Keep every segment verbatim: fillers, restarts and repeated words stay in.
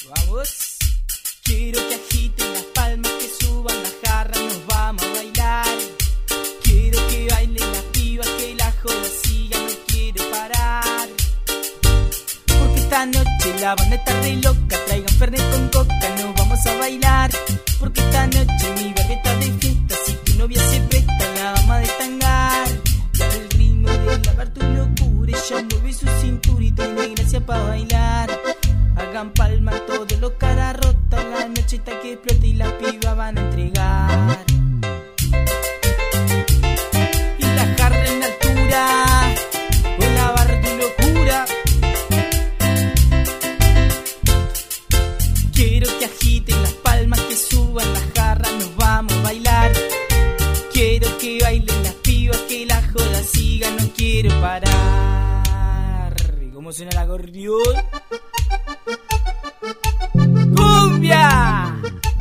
Vamos. Quiero que agiten las palmas, que suban las jarras, nos vamos a bailar. Quiero que bailen las pibas, que la joda siga, no quiero parar. Porque esta noche la banda está re loca, traigan fernet con coca, nos vamos a bailar. Porque esta noche mi barrio está de fiesta, si tu novia se presta, la vamos a destangar. Y al ritmo de lavar tu locura, ella mueve su cintura y tiene gracia para bailar. Hagan palmas todos los caras rotas, la noche está que explota y las pibas van a entregar. Y la jarra en altura, con la barra tu locura. Quiero que agiten las palmas, que suban las jarras, nos vamos a bailar. Quiero que bailen las pibas, que la joda siga, no quiero parar. ¿Y cómo suena el acordeón? ¡Cumbia!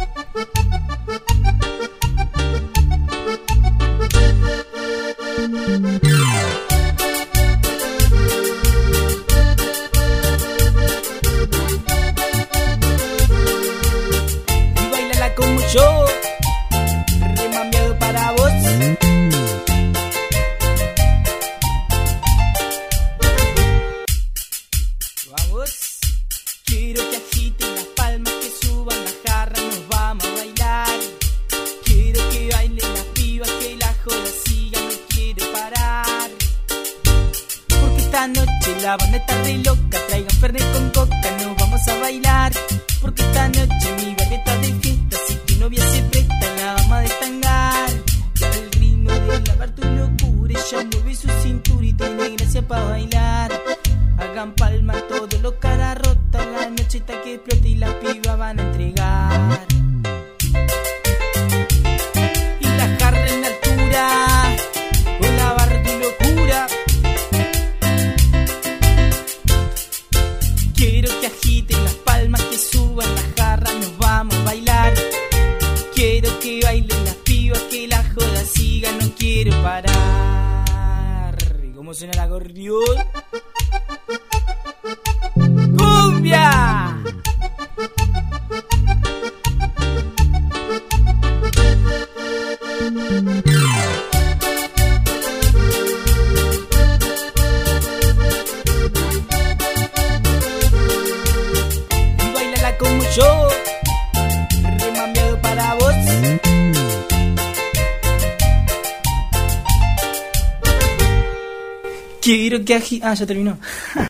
Y bailala como yo, remambiado para vos. Vamos. Quiero que agiten las palmas, que suban las jarras, nos vamos a bailar. Quiero que bailen las pibas, que la joda siga, no quiero parar. Porque esta noche la banda está re loca, traigan fernet con coca, nos vamos a bailar. Porque esta noche mi barrio está de fiesta, si tu novia se presta, la vamos a destangar. Y al ritmo de lavar tu locura, ella mueve su cintura y tiene gracia para bailar. Hagan palmas todos los caras rotas, la noche está que explota y las pibas van a entregar. Y la jarra en altura, con la barra tu locura. Quiero que agiten las palmas, que suban las jarras, nos vamos a bailar. Quiero que bailen las pibas, que la joda siga, no quiero parar. ¿Y cómo suena el acordeón? ¡Cumbia! Y bailala como yo, remambiado para vos. Quiero que agi... Ah, ya terminó.